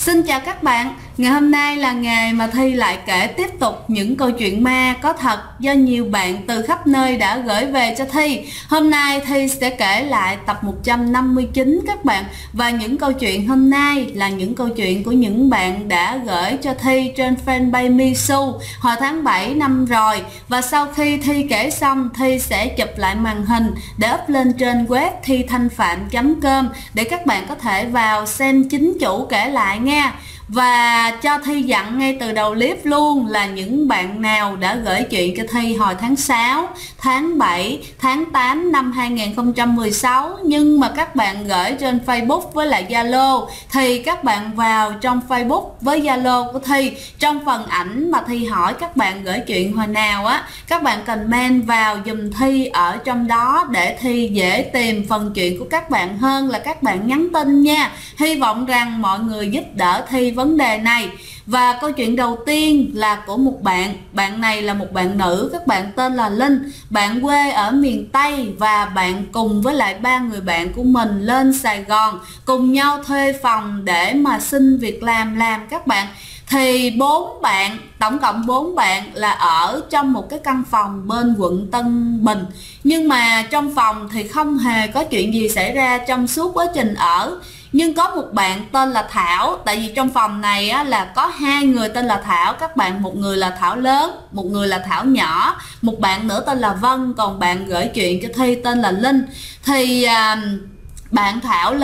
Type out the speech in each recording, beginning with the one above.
Xin chào các bạn, ngày hôm nay là ngày mà Thi lại kể tiếp tục những câu chuyện ma có thật do nhiều bạn từ khắp nơi đã gửi về cho Thi. Hôm nay Thi sẽ kể lại tập 159 các bạn. Và những câu chuyện hôm nay là những câu chuyện của những bạn đã gửi cho Thi trên fanpage Misu hồi tháng 7 năm rồi. Và sau khi Thi kể xong, Thi sẽ chụp lại màn hình để up lên trên web thithanhpham.com để các bạn có thể vào xem chính chủ kể lại nha. Và cho Thi dặn ngay từ đầu clip luôn là những bạn nào đã gửi chuyện cho Thi hồi tháng 6, tháng 7, tháng 8 năm 2016 nhưng mà các bạn gửi trên Facebook với lại Zalo thì các bạn vào trong Facebook với Zalo của Thi, trong phần ảnh mà Thi hỏi các bạn gửi chuyện hồi nào á, các bạn comment vào dùm Thi ở trong đó để Thi dễ tìm phần chuyện của các bạn hơn là các bạn nhắn tin nha. Hy vọng rằng mọi người giúp đỡ Thi vấn đề này. Và câu chuyện đầu tiên là của một bạn này là một bạn nữ, các bạn tên là Linh. Bạn quê ở miền Tây và bạn cùng với lại 3 người bạn của mình lên Sài Gòn cùng nhau thuê phòng để mà xin việc làm các bạn. Thì tổng cộng 4 bạn là ở trong một cái căn phòng bên quận Tân Bình. Nhưng mà trong phòng thì không hề có chuyện gì xảy ra trong suốt quá trình ở. Nhưng có một bạn tên là Thảo, tại vì trong phòng này á, là có 2 người tên là Thảo các bạn, một người là Thảo lớn, một người là Thảo nhỏ, một bạn nữa tên là Vân, còn bạn gửi chuyện cho Thi tên là Linh. Thì bạn Thảo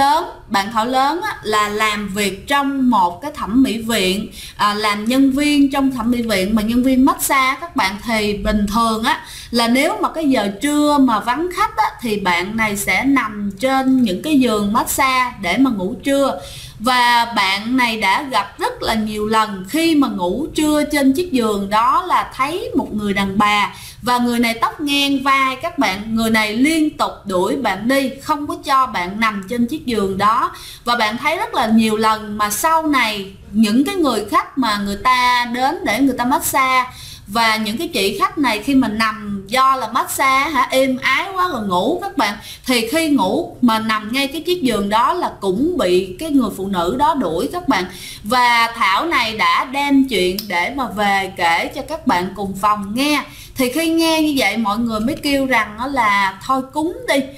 lớn á, là làm việc trong một cái thẩm mỹ viện, làm nhân viên trong thẩm mỹ viện mà nhân viên massage các bạn. Thì bình thường á là nếu mà cái giờ trưa mà vắng khách á, thì bạn này sẽ nằm trên những cái giường massage để mà ngủ trưa. Và bạn này đã gặp rất là nhiều lần khi mà ngủ trưa trên chiếc giường đó là thấy một người đàn bà, và người này tóc ngang vai các bạn. Người này liên tục đuổi bạn đi, không có cho bạn nằm trên chiếc giường đó. Và bạn thấy rất là nhiều lần mà sau này những cái người khách mà người ta đến để người ta massage, và những cái chị khách này khi mà nằm do là massage êm ái quá rồi ngủ các bạn, thì khi ngủ mà nằm ngay cái chiếc giường đó là cũng bị cái người phụ nữ đó đuổi các bạn. Và Thảo này đã đem chuyện để mà về kể cho các bạn cùng phòng nghe. Thì khi nghe như vậy mọi người mới kêu rằng đó là thôi cúng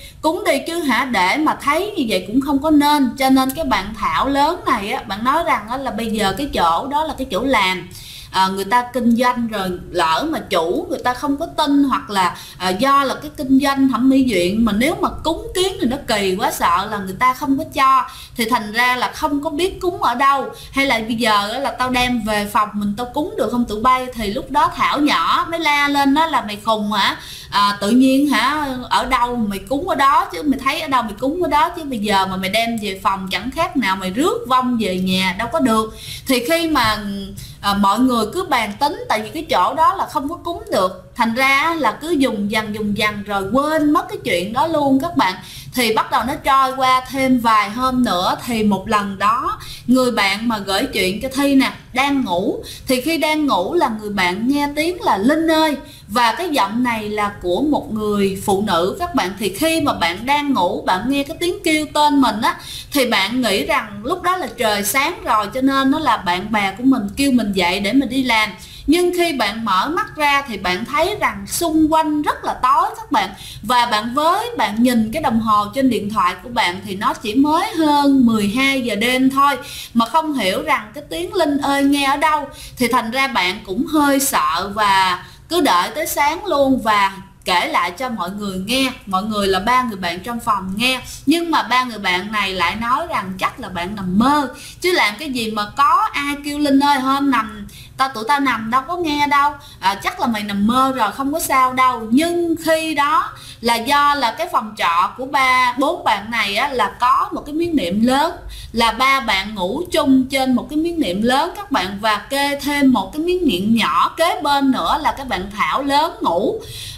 đi chứ để mà thấy như vậy cũng không có nên. Cho nên cái bạn Thảo lớn này á, bạn nói rằng đó là bây giờ cái chỗ đó là cái chỗ làm, người ta kinh doanh rồi, lỡ mà chủ người ta không có tin, hoặc là do là cái kinh doanh thẩm mỹ viện mà nếu mà cúng kiến thì nó kỳ quá, sợ là người ta không có cho, thì thành ra là không có biết cúng ở đâu, hay là bây giờ là tao đem về phòng mình tao cúng được không tụi bay. Thì lúc đó Thảo nhỏ mới la lên đó là mày khùng hả, tự nhiên ở đâu mày cúng ở đó chứ, mày thấy ở đâu mày cúng ở đó chứ, bây giờ mà mày đem về phòng chẳng khác nào mày rước vong về nhà, đâu có được. Thì khi mà mọi người cứ bàn tính, tại vì cái chỗ đó là không có cúng được, thành ra là cứ dùng dần rồi quên mất cái chuyện đó luôn các bạn. Thì bắt đầu nó trôi qua thêm vài hôm nữa, thì một lần đó người bạn mà gửi chuyện cho Thi nè đang ngủ, thì khi đang ngủ là người bạn nghe tiếng là Linh ơi, và cái giọng này là của một người phụ nữ các bạn. Thì khi mà bạn đang ngủ, bạn nghe cái tiếng kêu tên mình á, thì bạn nghĩ rằng lúc đó là trời sáng rồi, cho nên nó là bạn bè của mình kêu mình dậy để mình đi làm. Nhưng khi bạn mở mắt ra thì bạn thấy rằng xung quanh rất là tối các bạn. Và bạn nhìn cái đồng hồ trên điện thoại của bạn thì nó chỉ mới hơn 12 giờ đêm thôi, mà không hiểu rằng cái tiếng Linh ơi nghe ở đâu. Thì thành ra bạn cũng hơi sợ và cứ đợi tới sáng luôn và kể lại cho mọi người nghe. Mọi người là 3 người bạn trong phòng nghe, nhưng mà 3 người bạn này lại nói rằng chắc là bạn nằm mơ, chứ làm cái gì mà có ai kêu Linh ơi hôm nằm tụi tao nằm đâu có nghe đâu, chắc là mày nằm mơ rồi không có sao đâu. Nhưng khi đó là do là cái phòng trọ của 4 bạn này á, là có một cái miếng nệm lớn, là 3 bạn ngủ chung trên một cái miếng nệm lớn các bạn, và kê thêm một cái miếng nệm nhỏ kế bên nữa là các bạn Thảo lớn ngủ.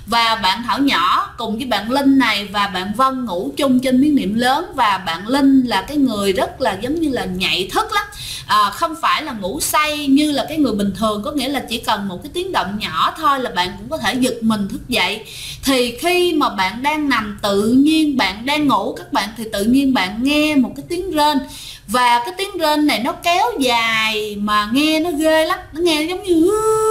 và bạn Thảo nhỏ cùng với bạn Linh này và bạn Vân ngủ chung trên miếng niệm lớn. Và bạn Linh là cái người rất là giống như là nhạy thức lắm, không phải là ngủ say như là cái người bình thường, có nghĩa là chỉ cần một cái tiếng động nhỏ thôi là bạn cũng có thể giật mình thức dậy. Thì khi mà bạn đang nằm, tự nhiên bạn đang ngủ các bạn, thì tự nhiên bạn nghe một cái tiếng rên, và cái tiếng rên này nó kéo dài mà nghe nó ghê lắm, nó nghe giống như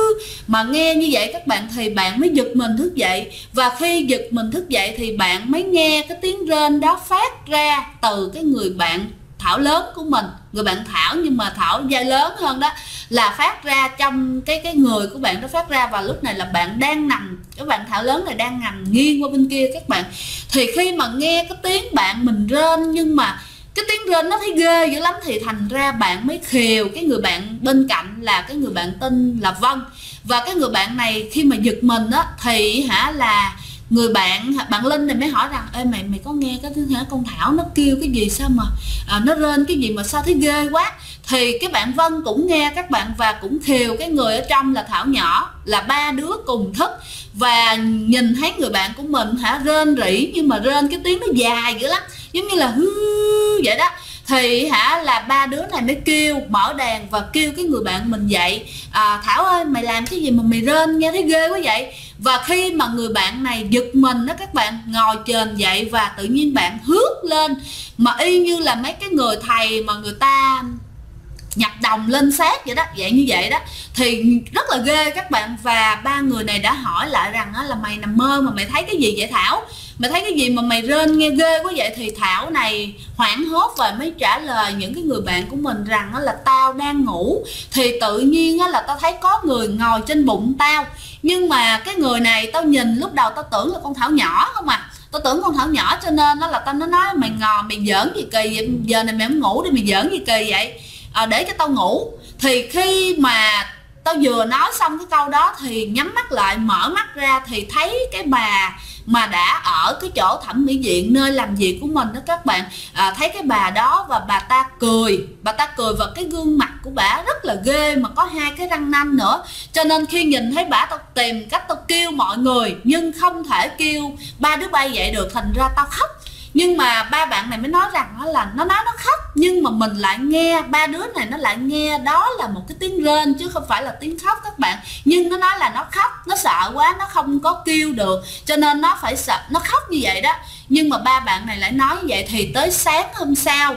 mà nghe như vậy các bạn thì bạn mới giật mình thức dậy. Và khi giật mình thức dậy thì bạn mới nghe cái tiếng rên đó phát ra từ cái người bạn Thảo lớn của mình, người bạn Thảo nhưng mà Thảo vai lớn hơn đó, là phát ra trong cái người của bạn đó phát ra. Và lúc này là bạn đang nằm, các bạn Thảo lớn này đang nằm nghiêng qua bên kia các bạn. Thì khi mà nghe cái tiếng bạn mình rên, nhưng mà cái tiếng rên nó thấy ghê dữ lắm, thì thành ra bạn mới khều cái người bạn bên cạnh là cái người bạn tên là Vân. Và cái người bạn này khi mà giật mình á thì là người bạn Linh này mới hỏi rằng: ê mày có nghe cái tiếng con Thảo nó kêu cái gì sao mà nó rên cái gì mà sao thấy ghê quá. Thì cái bạn Vân cũng nghe các bạn, và cũng khều cái người ở trong là Thảo nhỏ, là ba đứa cùng thức. Và nhìn thấy người bạn của mình rên rỉ, nhưng mà rên cái tiếng nó dài dữ lắm, giống như là hư vậy đó. Thì là ba đứa này mới kêu, mở đàn và kêu cái người bạn mình dậy: Thảo ơi mày làm cái gì mà mày rên nghe thấy ghê quá vậy. Và khi mà người bạn này giật mình đó các bạn, ngồi chềnh dậy và tự nhiên bạn hướt lên, mà y như là mấy cái người thầy mà người ta nhập đồng lên xác vậy đó, dạng như vậy đó, thì rất là ghê các bạn. Và ba người này đã hỏi lại rằng là mày nằm mơ mà mày thấy cái gì vậy Thảo, mày thấy cái gì mà mày rên nghe ghê quá vậy. Thì Thảo này hoảng hốt và mới trả lời những cái người bạn của mình rằng là tao đang ngủ, thì tự nhiên là tao thấy có người ngồi trên bụng tao. Nhưng mà cái người này tao nhìn lúc đầu tao tưởng là con Thảo nhỏ không à, tao tưởng con Thảo nhỏ, cho nên là tao nó nói mày ngò mày giỡn gì kỳ vậy, giờ này mày không ngủ đi mày giỡn gì kỳ vậy, để cho tao ngủ. Thì khi mà tao vừa nói xong cái câu đó thì nhắm mắt lại, mở mắt ra thì thấy cái bà mà đã ở cái chỗ thẩm mỹ viện nơi làm việc của mình đó các bạn, thấy cái bà đó và bà ta cười và cái gương mặt của bà rất là ghê, mà có hai cái răng nanh nữa. Cho nên khi nhìn thấy bà, tao tìm cách tao kêu mọi người nhưng không thể kêu ba đứa bay dậy được, thành ra tao khóc. Nhưng mà ba bạn này mới nói rằng là nó nói nó khóc, nhưng mà mình lại nghe, ba đứa này nó lại nghe đó là một cái tiếng rên chứ không phải là tiếng khóc các bạn. Nhưng nó nói là nó khóc, nó sợ quá, nó không có kêu được, cho nên nó phải sợ, nó khóc như vậy đó. Nhưng mà ba bạn này lại nói như vậy. Thì tới sáng hôm sau,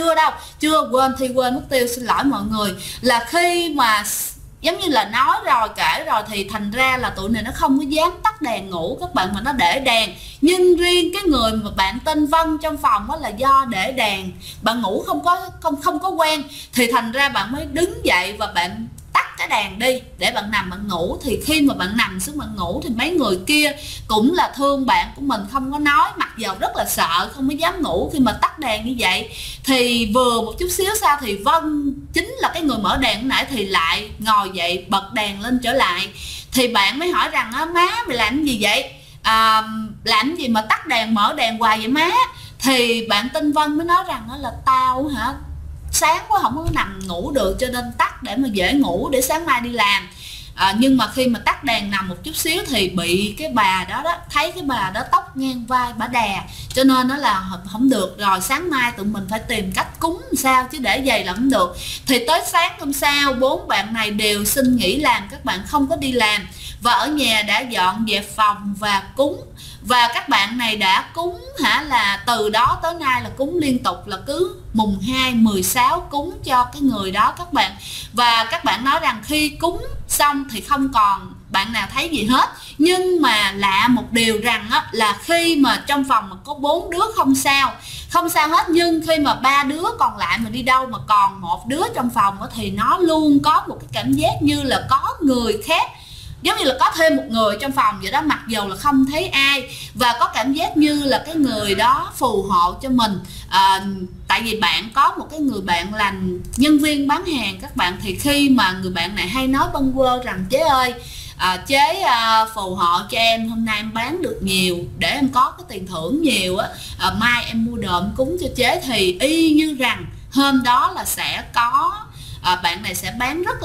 chưa quên mất tiêu, xin lỗi mọi người, là khi mà giống như là nói rồi kể rồi thì thành ra là tụi này nó không có dám tắt đèn ngủ các bạn, mà nó để đèn. Nhưng riêng cái người mà bạn tên Vân trong phòng đó là do để đèn, bạn ngủ không có quen, thì thành ra bạn mới đứng dậy và bạn tắt cái đèn đi để bạn nằm bạn ngủ. Thì khi mà bạn nằm xuống bạn ngủ thì mấy người kia cũng là thương bạn của mình, không có nói, mặc dầu rất là sợ, không có dám ngủ khi mà tắt đèn như vậy. Thì vừa một chút xíu sau thì Vân, chính là cái người mở đèn nãy, thì lại ngồi dậy bật đèn lên trở lại. Thì bạn mới hỏi rằng: má mày làm gì vậy, làm gì mà tắt đèn mở đèn hoài vậy má. Thì bạn tên Vân mới nói rằng là tao sáng quá không có nằm ngủ được, cho nên tắt để mà dễ ngủ để sáng mai đi làm. Nhưng mà khi mà tắt đèn nằm một chút xíu thì bị cái bà đó thấy cái bà đó tóc ngang vai bà đè, cho nên nó là không được rồi, sáng mai tụi mình phải tìm cách cúng làm sao chứ để vậy là không được. Thì tới sáng hôm sau 4 bạn này đều xin nghỉ làm, các bạn không có đi làm và ở nhà đã dọn dẹp phòng và cúng. Và các bạn này đã cúng là từ đó tới nay là cúng liên tục, là cứ mùng 2, 16 cúng cho cái người đó các bạn. Và các bạn nói rằng khi cúng xong thì không còn bạn nào thấy gì hết. Nhưng mà lạ một điều rằng là khi mà trong phòng mà có 4 đứa không sao hết, nhưng khi mà 3 đứa còn lại mà đi đâu mà còn một đứa trong phòng thì nó luôn có một cái cảm giác như là có người khác, giống như là có thêm một người trong phòng vậy đó, mặc dù là không thấy ai, và có cảm giác như là cái người đó phù hộ cho mình. Tại vì bạn có một cái người bạn là nhân viên bán hàng các bạn, thì khi mà người bạn này hay nói bâng quơ rằng: chế ơi, chế phù hộ cho em, hôm nay em bán được nhiều để em có cái tiền thưởng nhiều mai em mua đồ em cúng cho chế. Thì y như rằng hôm đó là sẽ có bạn này sẽ bán rất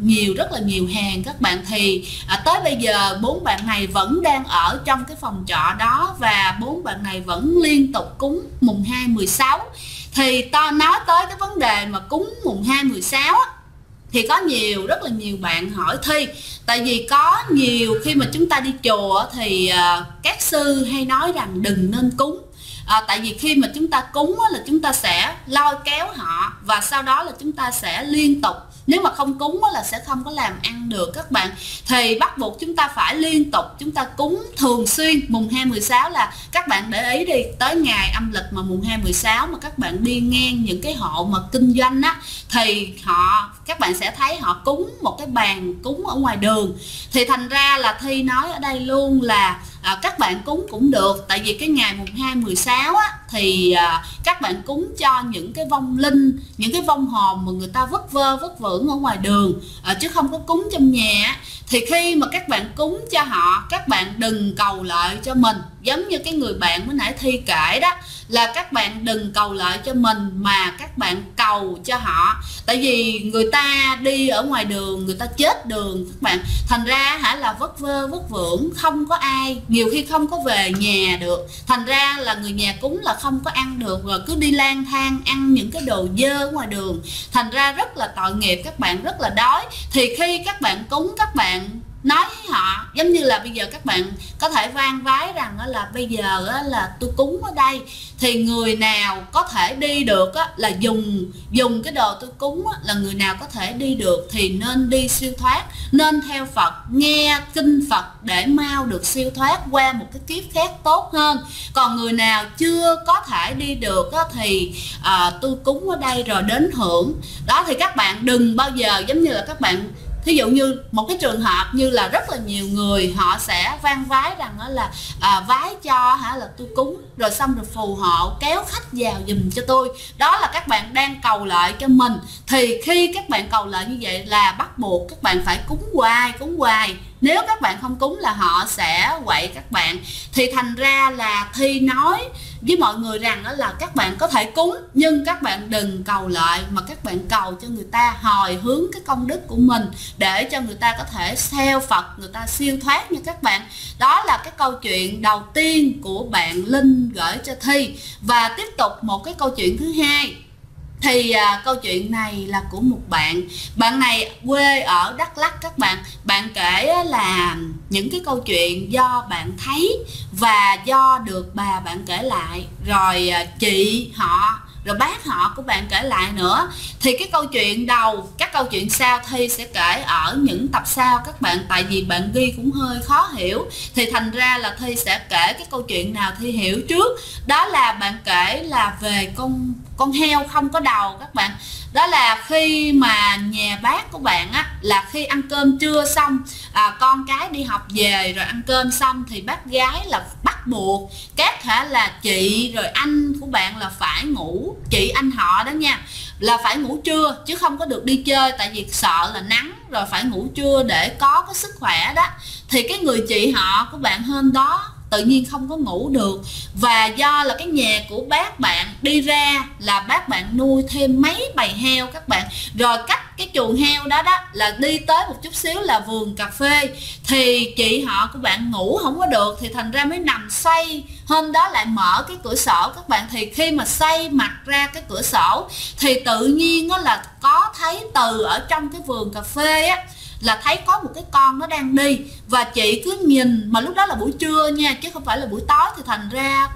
là nhiều hàng các bạn. Thì tới bây giờ 4 bạn này vẫn đang ở trong cái phòng trọ đó, và 4 bạn này vẫn liên tục cúng mùng 2 16. Thì nói tới cái vấn đề mà cúng mùng 2 16 á, thì có rất là nhiều bạn hỏi Thi. Tại vì có nhiều khi mà chúng ta đi chùa thì các sư hay nói rằng đừng nên cúng. Tại vì khi mà chúng ta cúng là chúng ta sẽ lôi kéo họ, và sau đó là chúng ta sẽ liên tục, nếu mà không cúng là sẽ không có làm ăn được các bạn. Thì bắt buộc chúng ta phải liên tục chúng ta cúng thường xuyên. Mùng 2 16 là các bạn để ý đi, tới ngày âm lịch mà mùng 2 16 mà các bạn đi ngang những cái hộ mà kinh doanh á, thì các bạn sẽ thấy họ cúng một cái bàn cúng ở ngoài đường. Thì thành ra là Thi nói ở đây luôn là các bạn cúng cũng được. Tại vì cái ngày mùng 2 16 á, thì các bạn cúng cho những cái vong linh, những cái vong hồn mà người ta vất vưởng ở ngoài đường, chứ không có cúng trong nhà. Thì khi mà các bạn cúng cho họ, các bạn đừng cầu lợi cho mình. Giống như cái người bạn mới nãy Thi kể đó, là các bạn đừng cầu lợi cho mình mà các bạn cầu cho họ. Tại vì người ta đi ở ngoài đường, người ta chết đường các bạn, thành ra là vất vưởng, không có ai, nhiều khi không có về nhà được. Thành ra là người nhà cúng là không có ăn được, rồi cứ đi lang thang ăn những cái đồ dơ ở ngoài đường. Thành ra rất là tội nghiệp, các bạn rất là đói. Thì khi các bạn cúng, các bạn nói với họ, giống như là bây giờ các bạn có thể van vái rằng là bây giờ là tôi cúng ở đây, thì người nào có thể đi được là dùng cái đồ tôi cúng là người nào có thể đi được thì nên đi siêu thoát, nên theo Phật, nghe kinh Phật để mau được siêu thoát qua một cái kiếp khác tốt hơn. Còn người nào chưa có thể đi được thì tôi cúng ở đây rồi đến hưởng. Đó, thì các bạn đừng bao giờ giống như là các bạn, thí dụ như một cái trường hợp như là rất là nhiều người họ sẽ van vái rằng là vái cho là tôi cúng rồi xong rồi phù hộ kéo khách vào giùm cho tôi. Đó là các bạn đang cầu lợi cho mình. Thì khi các bạn cầu lợi như vậy là bắt buộc các bạn phải cúng hoài. Nếu các bạn không cúng là họ sẽ quậy các bạn. Thì thành ra là Thi nói với mọi người rằng là các bạn có thể cúng, nhưng các bạn đừng cầu lợi, mà các bạn cầu cho người ta hồi hướng cái công đức của mình, để cho người ta có thể theo Phật, người ta siêu thoát như các bạn. Đó là cái câu chuyện đầu tiên của bạn Linh gửi cho Thi. Và tiếp tục một cái câu chuyện thứ hai. Thì câu chuyện này là của một bạn này quê ở Đắk Lắk các bạn. Bạn kể là những cái câu chuyện do bạn thấy và do được bà bạn kể lại, rồi chị họ, rồi bác họ của bạn kể lại nữa. Thì cái câu chuyện đầu, các câu chuyện sau Thi sẽ kể ở những tập sau các bạn. Tại vì bạn ghi cũng hơi khó hiểu, thì thành ra là Thi sẽ kể cái câu chuyện nào Thi hiểu trước. Đó là bạn kể là về con heo không có đầu các bạn. Đó là khi mà nhà bác của bạn là khi ăn cơm trưa xong, con cái đi học về rồi ăn cơm xong, thì bác gái là bắt buộc các là chị rồi anh của bạn là phải ngủ, chị anh họ đó nha, là phải ngủ trưa chứ không có được đi chơi, tại vì sợ là nắng, rồi phải ngủ trưa để có cái sức khỏe đó. Thì cái người chị họ của bạn hôm đó tự nhiên không có ngủ được, và do là cái nhà của bác bạn đi ra là bác bạn nuôi thêm mấy bầy heo các bạn, rồi cách cái chuồng heo đó là đi tới một chút xíu là vườn cà phê. Thì chị họ của bạn ngủ không có được, thì thành ra mới nằm xoay. Hôm đó lại mở cái cửa sổ các bạn, thì khi mà xoay mặt ra cái cửa sổ thì tự nhiên là có thấy từ ở trong cái vườn cà phê là thấy có một cái con nó đang đi. Và chị cứ nhìn, mà lúc đó là buổi trưa nha, chứ không phải là buổi tối, thì thành ra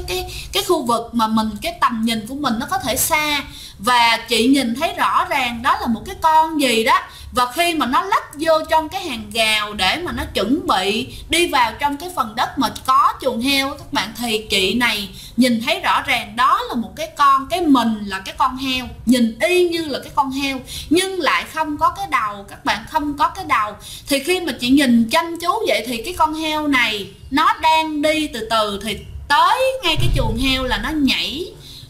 cái khu vực mà mình, cái tầm nhìn của mình nó có thể xa, và chị nhìn thấy rõ ràng đó là một cái con gì đó. Và khi mà nó lách vô trong cái hàng rào để mà nó chuẩn bị đi vào trong cái phần đất mà có chuồng heo các bạn, thì chị này nhìn thấy rõ ràng đó là một cái con, cái mình là cái con heo, nhìn y như là cái con heo nhưng lại không có cái đầu các bạn, không có cái đầu. Thì khi mà chị nhìn chăm chú vậy thì cái con heo này nó đang đi từ từ, thì tới ngay cái chuồng heo là nó nhảy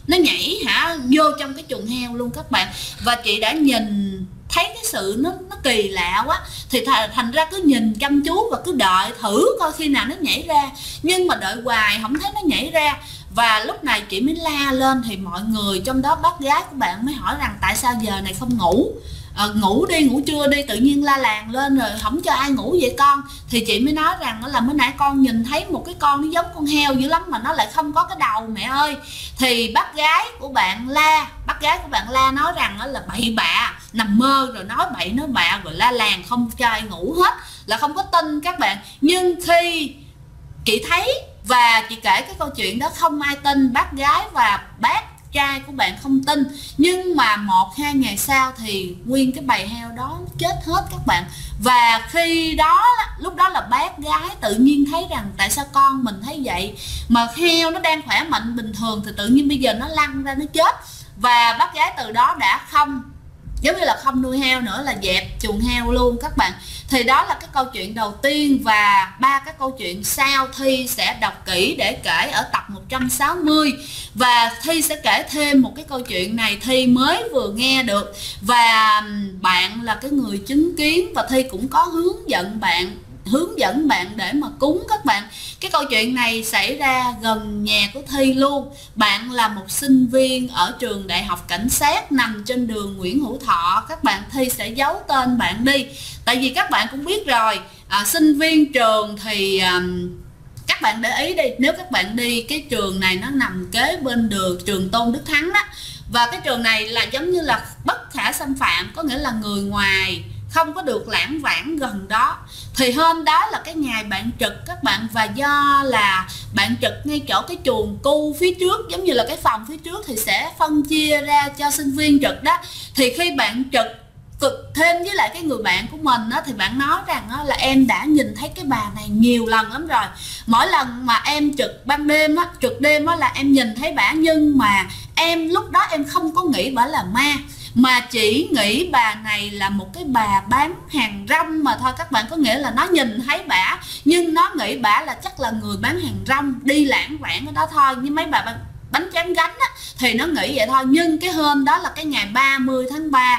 vô trong cái chuồng heo luôn các bạn. Và chị đã nhìn thấy cái sự nó kỳ lạ quá, thì thành ra cứ nhìn chăm chú và cứ đợi thử coi khi nào nó nhảy ra. Nhưng mà đợi hoài không thấy nó nhảy ra. Và lúc này chị mới la lên, thì mọi người trong đó bác gái của bạn mới hỏi rằng tại sao giờ này không ngủ. ngủ đi, ngủ trưa đi, tự nhiên la làng lên rồi không cho ai ngủ vậy con. Thì chị mới nói rằng là mới nãy con nhìn thấy một cái con nó giống con heo dữ lắm mà nó lại không có cái đầu mẹ ơi. Thì bác gái của bạn la nói rằng là bậy bạ, nằm mơ rồi nói bậy nói bạ rồi la làng không cho ai ngủ hết, là không có tin các bạn. Nhưng khi chị thấy và chị kể cái câu chuyện đó không ai tin, bác gái và bác trai của bạn không tin. Nhưng mà 1-2 ngày sau thì nguyên cái bầy heo đó chết hết các bạn. Và khi đó, lúc đó là bác gái tự nhiên thấy rằng tại sao con mình thấy vậy, mà heo nó đang khỏe mạnh bình thường thì tự nhiên bây giờ nó lăn ra nó chết. Và bác gái từ đó đã không, giống như là không nuôi heo nữa, là dẹp chuồng heo luôn các bạn. Thì đó là cái câu chuyện đầu tiên, và 3 cái câu chuyện sau Thi sẽ đọc kỹ để kể ở tập 160. Và Thi sẽ kể thêm một cái câu chuyện này Thi mới vừa nghe được, và bạn là cái người chứng kiến, và Thi cũng có hướng dẫn bạn để mà cúng các bạn. Cái câu chuyện này xảy ra gần nhà của Thi luôn. Bạn là một sinh viên ở trường Đại học Cảnh sát nằm trên đường Nguyễn Hữu Thọ. Các bạn, Thi sẽ giấu tên bạn đi, tại vì các bạn cũng biết rồi, sinh viên trường thì các bạn để ý đi, nếu các bạn đi cái trường này nó nằm kế bên đường trường Tôn Đức Thắng đó, và cái trường này là giống như là bất khả xâm phạm, có nghĩa là người ngoài không có được lãng vãng gần đó. Thì hôm đó là cái ngày bạn trực các bạn, và do là bạn trực ngay chỗ cái chuồng cu phía trước, giống như là cái phòng phía trước thì sẽ phân chia ra cho sinh viên trực đó. Thì khi bạn trực cực thêm với lại cái người bạn của mình đó, thì bạn nói rằng đó, là em đã nhìn thấy cái bà này nhiều lần lắm rồi. Mỗi lần mà em trực ban đêm á, trực đêm á là em nhìn thấy bà, nhưng mà em lúc đó em không có nghĩ bà là ma, mà chỉ nghĩ bà này là một cái bà bán hàng rong mà thôi các bạn. Có nghĩa là nó nhìn thấy bà nhưng nó nghĩ bà là chắc là người bán hàng rong đi lãng vãng ở đó thôi, như mấy bà bánh tráng gánh á, thì nó nghĩ vậy thôi. Nhưng cái hôm đó là cái ngày 30 tháng 3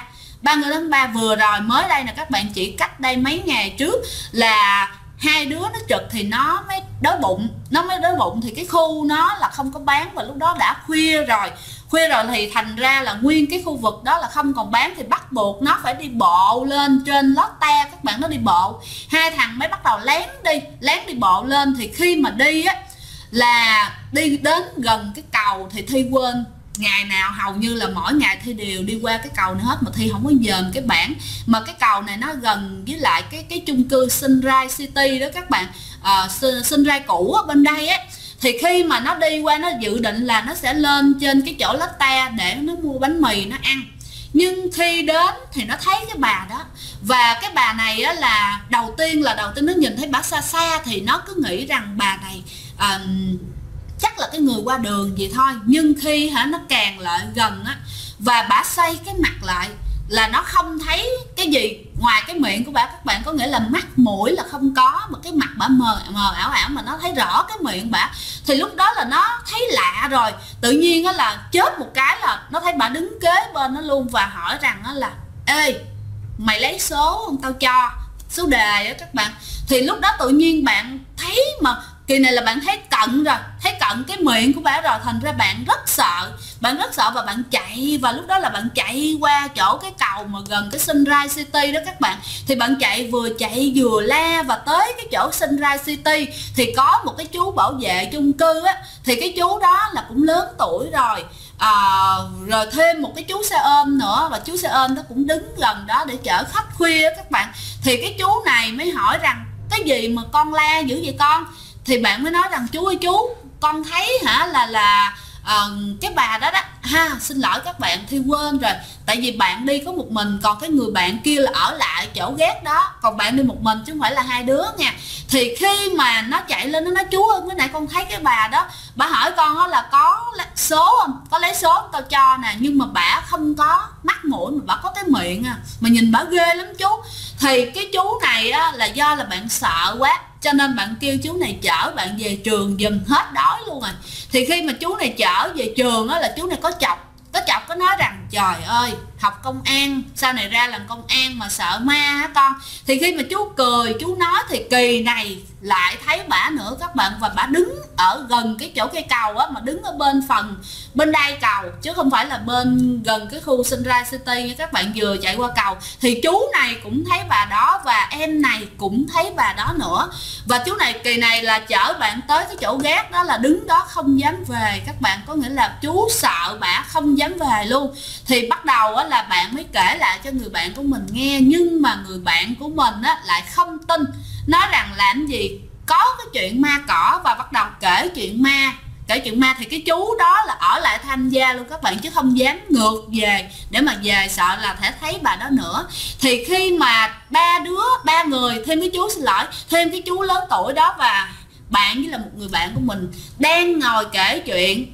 vừa rồi mới đây nè các bạn, chỉ cách đây mấy ngày trước là hai đứa nó trực thì nó mới đói bụng, thì cái khu nó là không có bán, và lúc đó đã khuya rồi thì thành ra là nguyên cái khu vực đó là không còn bán, thì bắt buộc nó phải đi bộ lên trên lót te các bạn. Nó đi bộ, hai thằng mới bắt đầu lén đi bộ lên. Thì khi mà đi á, là đi đến gần cái cầu thì Thi quên, ngày nào hầu như là mỗi ngày Thi đều đi qua cái cầu này hết, mà Thi không có dòm cái bảng. Mà cái cầu này nó gần với lại cái chung cư Sunrise City đó các bạn, Sunrise cũ ở bên đây á. Thì khi mà nó đi qua, nó dự định là nó sẽ lên trên cái chỗ Lotte để nó mua bánh mì nó ăn. Nhưng khi đến thì nó thấy cái bà đó, và cái bà này á, là đầu tiên nó nhìn thấy bà xa xa thì nó cứ nghĩ rằng bà này chắc là cái người qua đường gì thôi. Nhưng khi nó càng lại gần á, và bà xoay cái mặt lại là nó không thấy cái gì ngoài cái miệng của bà các bạn. Có nghĩa là mắt mũi là không có, mà cái mặt bà mờ ảo mà nó thấy rõ cái miệng bà. Thì lúc đó là nó thấy lạ rồi, tự nhiên á là chết một cái là nó thấy bà đứng kế bên nó luôn, và hỏi rằng á là ê mày lấy số không, tao cho số đề á các bạn. Thì lúc đó tự nhiên bạn thấy, mà kỳ này là bạn thấy cận rồi, thấy cận cái miệng của bà rồi, thành ra bạn rất sợ và bạn chạy. Và lúc đó là bạn chạy qua chỗ cái cầu mà gần cái Sunrise City đó các bạn. Thì bạn chạy vừa la, và tới cái chỗ Sunrise City thì có một cái chú bảo vệ chung cư á, thì cái chú đó là cũng lớn tuổi rồi, rồi thêm một cái chú xe ôm nữa, và chú xe ôm đó cũng đứng gần đó để chở khách khuya các bạn. Thì cái chú này mới hỏi rằng cái gì mà con la dữ vậy con. Thì bạn mới nói rằng chú ơi chú, con thấy là cái bà đó xin lỗi các bạn, Thi quên rồi, tại vì bạn đi có một mình, còn cái người bạn kia là ở lại chỗ gác đó, còn bạn đi một mình chứ không phải là hai đứa nha. Thì khi mà nó chạy lên nó nói chú ơi, cái này con thấy cái bà đó, bà hỏi con đó là có số không, có lấy số không, tao cho nè. Nhưng mà bà không có mắt mũi, mà bà có cái miệng mà nhìn bà ghê lắm chú. Thì cái chú này á, là do là bạn sợ quá, cho nên bạn kêu chú này chở bạn về trường giùm, hết đói luôn rồi. Thì khi mà chú này chở về trường á, là chú này có chọc có nói rằng trời ơi, học công an sau này ra làm công an mà sợ ma hả con? Thì khi mà chú cười, chú nói thì kỳ này lại thấy bả nữa các bạn, và bả đứng ở gần cái chỗ cây cầu á, mà đứng ở bên đây cầu chứ không phải là bên gần cái khu Sunrise City nha các bạn, vừa chạy qua cầu. Thì chú này cũng thấy bà đó và em này cũng thấy bà đó nữa, và chú này kỳ này là chở bạn tới cái chỗ gác đó, là đứng đó không dám về các bạn, có nghĩa là chú sợ bả không dám về luôn. Thì bắt đầu á là bạn mới kể lại cho người bạn của mình nghe, nhưng mà người bạn của mình á lại không tin, nói rằng làm gì có cái chuyện ma cỏ, và bắt đầu kể chuyện ma. Thì cái chú đó là ở lại tham gia luôn các bạn, chứ không dám ngược về, để mà về sợ là thể thấy bà đó nữa. Thì khi mà ba người thêm cái chú, xin lỗi, thêm cái chú lớn tuổi đó và bạn với là một người bạn của mình đang ngồi kể chuyện,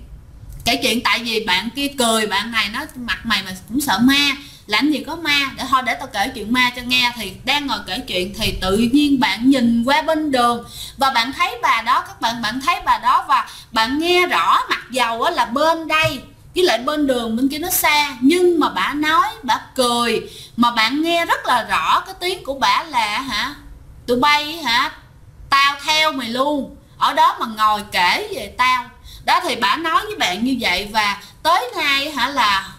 tại vì bạn kia cười, bạn này nó mặt mày mà cũng sợ ma, làm gì có ma, để tao kể chuyện ma cho nghe. Thì đang ngồi kể chuyện thì tự nhiên bạn nhìn qua bên đường và bạn thấy bà đó các bạn thấy bà đó, và bạn nghe rõ mặc dầu là bên đây với lại bên đường bên kia nó xa, nhưng mà bà nói, bà cười mà bạn nghe rất là rõ cái tiếng của bà là hả, tụi bay hả, tao theo mày luôn, ở đó mà ngồi kể về tao đó. Thì bà nói với bạn như vậy, và tới nay hả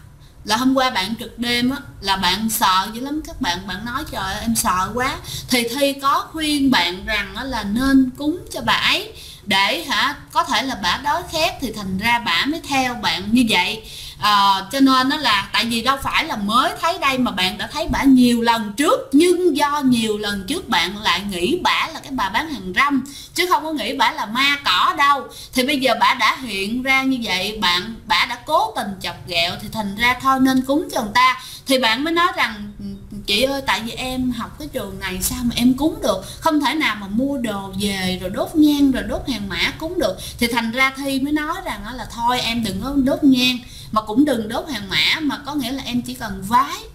là hôm qua bạn trực đêm á, là bạn sợ dữ lắm các bạn, bạn nói trời ơi, em sợ quá. Thì Thi có khuyên bạn rằng là nên cúng cho bà ấy để có thể là bà đói khát, thì thành ra bà mới theo bạn như vậy. Cho nên nó là tại vì đâu phải là mới thấy đây, mà bạn đã thấy bả nhiều lần trước, nhưng do nhiều lần trước bạn lại nghĩ bả là cái bà bán hàng rong, chứ không có nghĩ bả là ma cỏ đâu. Thì bây giờ bả đã hiện ra như vậy, bả đã cố tình chọc ghẹo, thì thành ra thôi nên cúng cho người ta. Thì bạn mới nói rằng chị ơi, tại vì em học cái trường này sao mà em cúng được, không thể nào mà mua đồ về rồi đốt nhang rồi đốt hàng mã cúng được. Thì thành ra Thi mới nói rằng là thôi em đừng có đốt nhang mà cũng đừng đốt hàng mã, mà có nghĩa là em chỉ cần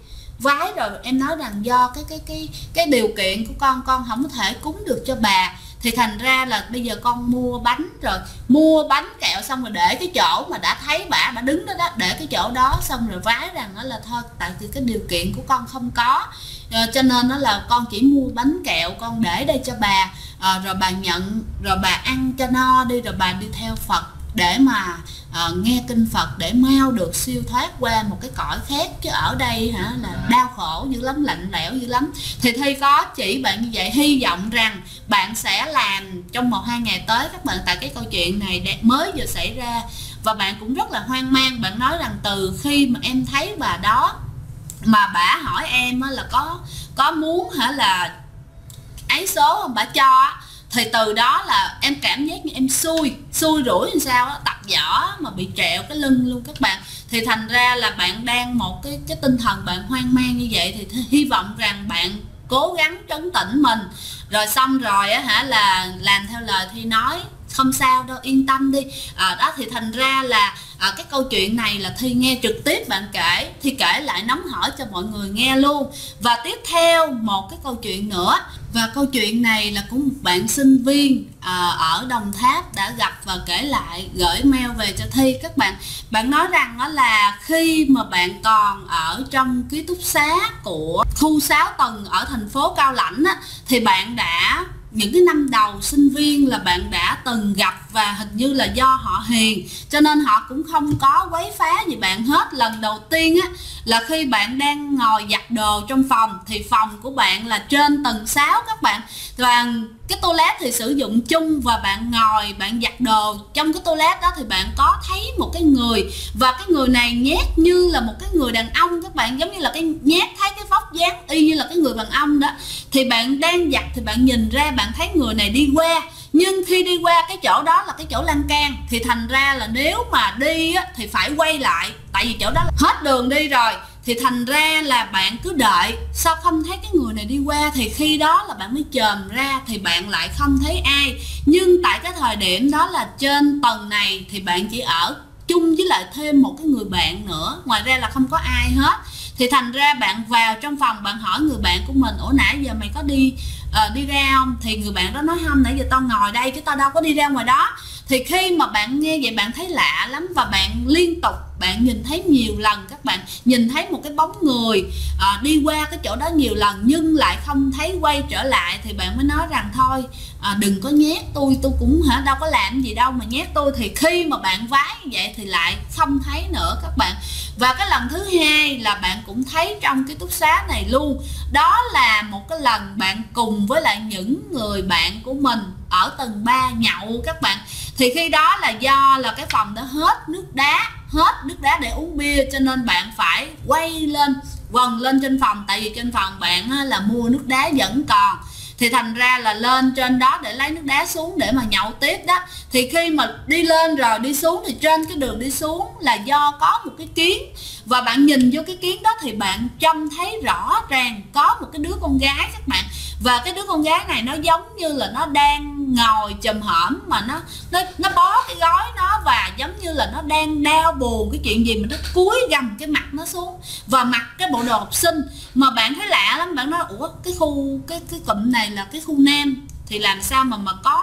vái rồi em nói rằng do cái điều kiện của con không có thể cúng được cho bà. Thì thành ra là bây giờ con mua bánh kẹo xong rồi để cái chỗ mà đã thấy bà đứng đó, để cái chỗ đó, xong rồi vái rằng đó là thôi tại vì cái điều kiện của con không có, cho nên đó là con chỉ mua bánh kẹo con để đây cho bà, rồi bà nhận, rồi bà ăn cho no đi, rồi bà đi theo Phật để mà nghe kinh Phật để mau được siêu thoát qua một cái cõi khác, chứ ở đây là đau khổ dữ lắm, lạnh lẽo dữ lắm. Thì Thi có chỉ bạn như vậy, hy vọng rằng bạn sẽ làm trong 1-2 ngày tới các bạn, tại cái câu chuyện này mới vừa xảy ra và bạn cũng rất là hoang mang. Bạn nói rằng từ khi mà em thấy bà đó mà bả hỏi em là có muốn là ấy số không, bả cho, thì từ đó là em cảm giác như em xui rủi làm sao đó, tập võ mà bị trẹo cái lưng luôn các bạn. Thì thành ra là bạn đang một cái tinh thần bạn hoang mang như vậy, thì hy vọng rằng bạn cố gắng trấn tĩnh mình, rồi xong rồi là làm theo lời Thi nói, không sao đâu, yên tâm đi. Đó thì thành ra là cái câu chuyện này là Thi nghe trực tiếp bạn kể, Thi kể lại nóng hổi cho mọi người nghe luôn. Và tiếp theo một cái câu chuyện nữa, và câu chuyện này là của một bạn sinh viên ở Đồng Tháp đã gặp và kể lại, gửi mail về cho Thi các bạn. Bạn nói rằng đó là khi mà bạn còn ở trong ký túc xá của khu 6 tầng ở thành phố Cao Lãnh á, thì bạn đã những cái năm đầu sinh viên là bạn đã từng gặp, và hình như là do họ hiền cho nên họ cũng không có quấy phá gì bạn hết. Lần đầu tiên á là khi bạn đang ngồi giặt đồ trong phòng, thì phòng của bạn là trên tầng 6 các bạn, và cái toilet thì sử dụng chung, và bạn ngồi bạn giặt đồ trong cái toilet đó thì bạn có thấy một cái người, và cái người này nhét như là một cái người đàn ông các bạn, giống như là cái nhét thấy cái vóc dáng y như là cái người đàn ông đó. Thì bạn đang giặt thì bạn nhìn ra, bạn thấy người này đi qua, nhưng khi đi qua cái chỗ đó là cái chỗ lan can, thì thành ra là nếu mà đi á, thì phải quay lại, tại vì chỗ đó là hết đường đi rồi. Thì thành ra là bạn cứ đợi, sao không thấy cái người này đi qua, thì khi đó là bạn mới chồm ra thì bạn lại không thấy ai. Nhưng tại cái thời điểm đó là trên tầng này thì bạn chỉ ở chung với lại thêm một cái người bạn nữa, ngoài ra là không có ai hết. Thì thành ra bạn vào trong phòng, bạn hỏi người bạn của mình, ủa nãy giờ mày có đi ra không? Thì người bạn đó nói không, nãy giờ tao ngồi đây chứ tao đâu có đi ra ngoài đó. Thì khi mà bạn nghe vậy bạn thấy lạ lắm, và bạn liên tục bạn nhìn thấy nhiều lần, các bạn nhìn thấy một cái bóng người đi qua cái chỗ đó nhiều lần nhưng lại không thấy quay trở lại, thì bạn mới nói rằng thôi đừng có nhét tôi cũng đâu có làm gì đâu mà nhét tôi. Thì khi mà bạn vái như vậy thì lại không thấy nữa các bạn. Và cái lần thứ hai là bạn cũng thấy trong cái túc xá này luôn, đó là một cái lần bạn cùng với lại những người bạn của mình ở tầng 3 nhậu các bạn. Thì khi đó là do là cái phòng đó hết nước đá để uống bia, cho nên bạn phải quay lên quần lên trên phòng, tại vì trên phòng bạn là mua nước đá vẫn còn, thì thành ra là lên trên đó để lấy nước đá xuống để mà nhậu tiếp đó. Thì khi mà đi lên rồi đi xuống thì trên cái đường đi xuống là do có một cái kiến, và bạn nhìn vô cái kiến đó thì bạn trông thấy rõ ràng có một cái đứa con gái các bạn. Và cái đứa con gái này nó giống như là nó đang ngồi chùm hổm mà nó bó cái gói nó, và giống như là nó đang đau buồn cái chuyện gì mà nó cúi gằm cái mặt nó xuống và mặc cái bộ đồ học sinh. Mà bạn thấy lạ lắm, bạn nói ủa cái khu cái cụm này là cái khu nam thì làm sao mà có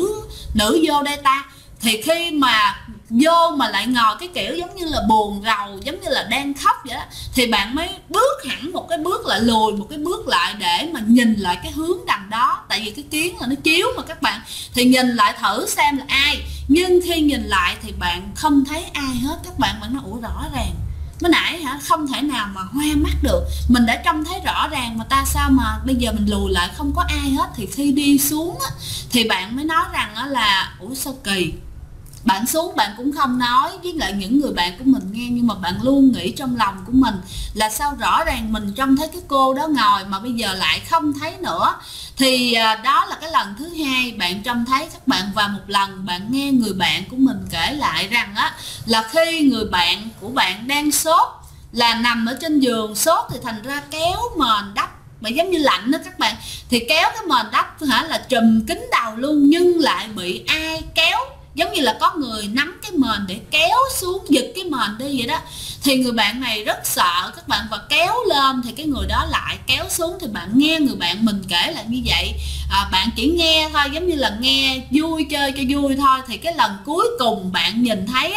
nữ vô đây ta. Thì khi mà vô mà lại ngồi cái kiểu giống như là buồn rầu, giống như là đang khóc vậy đó, thì bạn mới bước hẳn một cái bước lại, lùi một cái bước lại để mà nhìn lại cái hướng đằng đó, tại vì cái kiến là nó chiếu mà các bạn, thì nhìn lại thử xem là ai. Nhưng khi nhìn lại thì bạn không thấy ai hết các bạn. Bạn nói ủa rõ ràng mới nãy không thể nào mà hoa mắt được, mình đã trông thấy rõ ràng mà ta sao mà bây giờ mình lùi lại không có ai hết. Thì khi đi xuống thì bạn mới nói rằng là ủa sao kỳ. Bạn xuống bạn cũng không nói với lại những người bạn của mình nghe, nhưng mà bạn luôn nghĩ trong lòng của mình là sao rõ ràng mình trông thấy cái cô đó ngồi mà bây giờ lại không thấy nữa. Thì đó là cái lần thứ hai bạn trông thấy các bạn. Và một lần bạn nghe người bạn của mình kể lại rằng là khi người bạn của bạn đang sốt, là nằm ở trên giường sốt, thì thành ra kéo mền đắp mà giống như lạnh đó các bạn, thì kéo cái mền đắp là trùm kín đầu luôn, nhưng lại bị ai kéo, giống như là có người nắm cái mền để kéo xuống, giật cái mền đi vậy đó. Thì người bạn này rất sợ các bạn, và kéo lên thì cái người đó lại kéo xuống. Thì bạn nghe người bạn mình kể lại như vậy, bạn chỉ nghe thôi, giống như là nghe vui, chơi cho vui thôi. Thì cái lần cuối cùng bạn nhìn thấy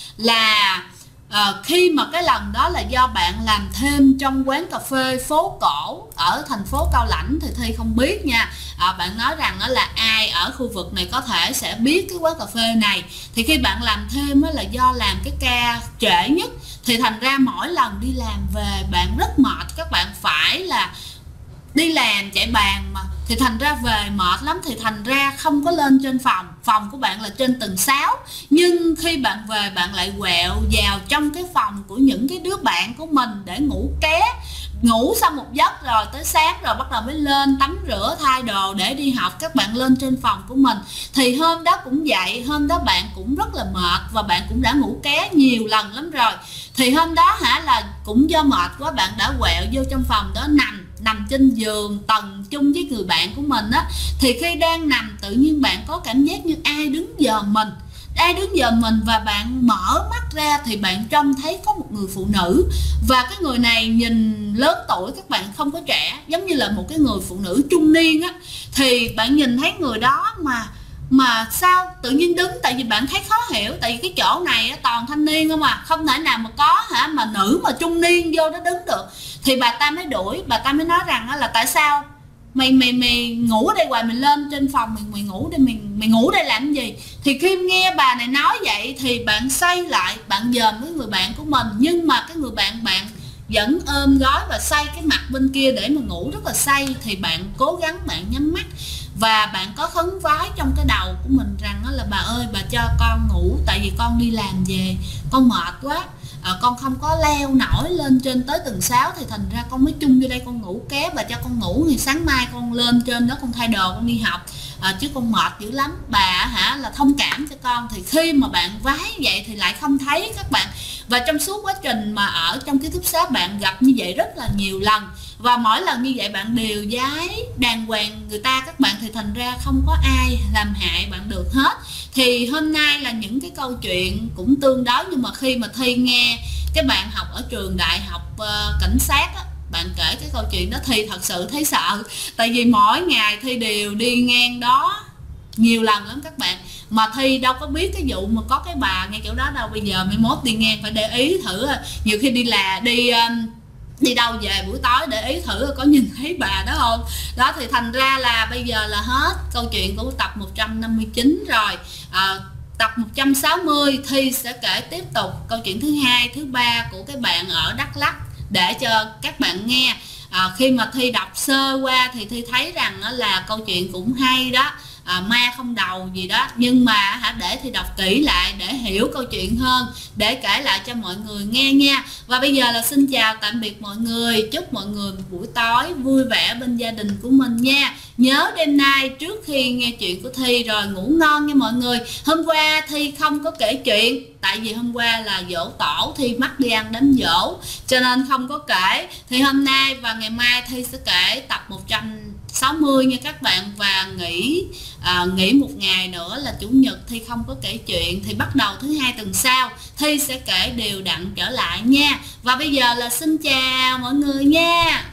là khi mà cái lần đó là do bạn làm thêm trong quán cà phê phố cổ ở thành phố Cao Lãnh, thì Thi không biết nha. Bạn nói rằng là ai ở khu vực này có thể sẽ biết cái quán cà phê này. Thì khi bạn làm thêm là do làm cái ca trễ nhất, thì thành ra mỗi lần đi làm về bạn rất mệt, các bạn phải là đi làm chạy bàn mà, thì thành ra về mệt lắm, thì thành ra không có lên trên phòng của bạn là trên tầng 6. Nhưng khi bạn về bạn lại quẹo vào trong cái phòng của những cái đứa bạn của mình để ngủ ké, ngủ xong một giấc rồi tới sáng rồi bắt đầu mới lên tắm rửa thay đồ để đi học. Các bạn lên trên phòng của mình. Thì hôm đó cũng vậy, hôm đó bạn cũng rất là mệt và bạn cũng đã ngủ ké nhiều lần lắm rồi. Thì hôm đó là cũng do mệt quá, bạn đã quẹo vô trong phòng đó nằm trên giường tầng chung với người bạn của mình á. Thì khi đang nằm tự nhiên bạn có cảm giác như ai đứng dòm mình, và bạn mở mắt ra thì bạn trông thấy có một người phụ nữ. Và cái người này nhìn lớn tuổi các bạn, không có trẻ, giống như là một cái người phụ nữ trung niên á. Thì bạn nhìn thấy người đó mà sao tự nhiên đứng, tại vì bạn thấy khó hiểu, tại vì cái chỗ này toàn thanh niên không à, không thể nào mà có mà nữ mà trung niên vô đó đứng được. Thì bà ta mới đuổi, bà ta mới nói rằng là tại sao mày ngủ ở đây hoài, mình lên trên phòng mày ngủ đây, mày ngủ đây làm gì. Thì khi nghe bà này nói vậy thì bạn xoay lại, bạn dòm với người bạn của mình, nhưng mà cái người bạn vẫn ôm gói và xoay cái mặt bên kia để mà ngủ rất là say. Thì bạn cố gắng bạn nhắm mắt và bạn có khấn vái trong cái đầu của mình rằng là bà ơi, bà cho con ngủ, tại vì con đi làm về con mệt quá, con không có leo nổi lên trên tới tầng 6, thì thành ra con mới chung vô đây con ngủ ké. Bà cho con ngủ thì sáng mai con lên trên đó con thay đồ con đi học, chứ con mệt dữ lắm. Bà là thông cảm cho con. Thì khi mà bạn vái vậy thì lại không thấy các bạn. Và trong suốt quá trình mà ở trong ký túc xá bạn gặp như vậy rất là nhiều lần, và mỗi lần như vậy bạn đều vái đàng hoàng người ta các bạn, thì thành ra không có ai làm hại bạn được hết. Thì hôm nay là những cái câu chuyện cũng tương đối, nhưng mà khi mà Thi nghe cái bạn học ở trường đại học cảnh sát á, bạn kể cái câu chuyện đó Thi thật sự thấy sợ, tại vì mỗi ngày Thi đều đi ngang đó nhiều lần lắm các bạn. mà Thi đâu có biết cái vụ mà có cái bà ngay chỗ đó đâu. Bây giờ mai mốt đi ngang phải để ý thử, nhiều khi đi đâu về buổi tối để ý thử có nhìn thấy bà đó không. Đó thì thành ra là bây giờ là hết câu chuyện của tập 159 rồi. Tập 160 Thi sẽ kể tiếp tục câu chuyện thứ hai, thứ ba của cái bạn ở Đắk Lắk để cho các bạn nghe. Khi mà Thi đọc sơ qua thì Thi thấy rằng là câu chuyện cũng hay đó, ma không đầu gì đó, nhưng mà để Thi đọc kỹ lại để hiểu câu chuyện hơn, để kể lại cho mọi người nghe nha. Và bây giờ là xin chào tạm biệt mọi người, chúc mọi người một buổi tối vui vẻ bên gia đình của mình nha. Nhớ đêm nay trước khi nghe chuyện của Thi rồi ngủ ngon nha mọi người. Hôm qua Thi không có kể chuyện, tại vì hôm qua là giỗ tổ, Thi mắc đi ăn đám giỗ cho nên không có kể. Thì hôm nay và ngày mai Thi sẽ kể tập 160 nha các bạn. Và nghỉ một ngày nữa là chủ nhật Thi không có kể chuyện, thì bắt đầu thứ hai tuần sau Thi sẽ kể đều đặn trở lại nha. Và bây giờ là xin chào mọi người nha.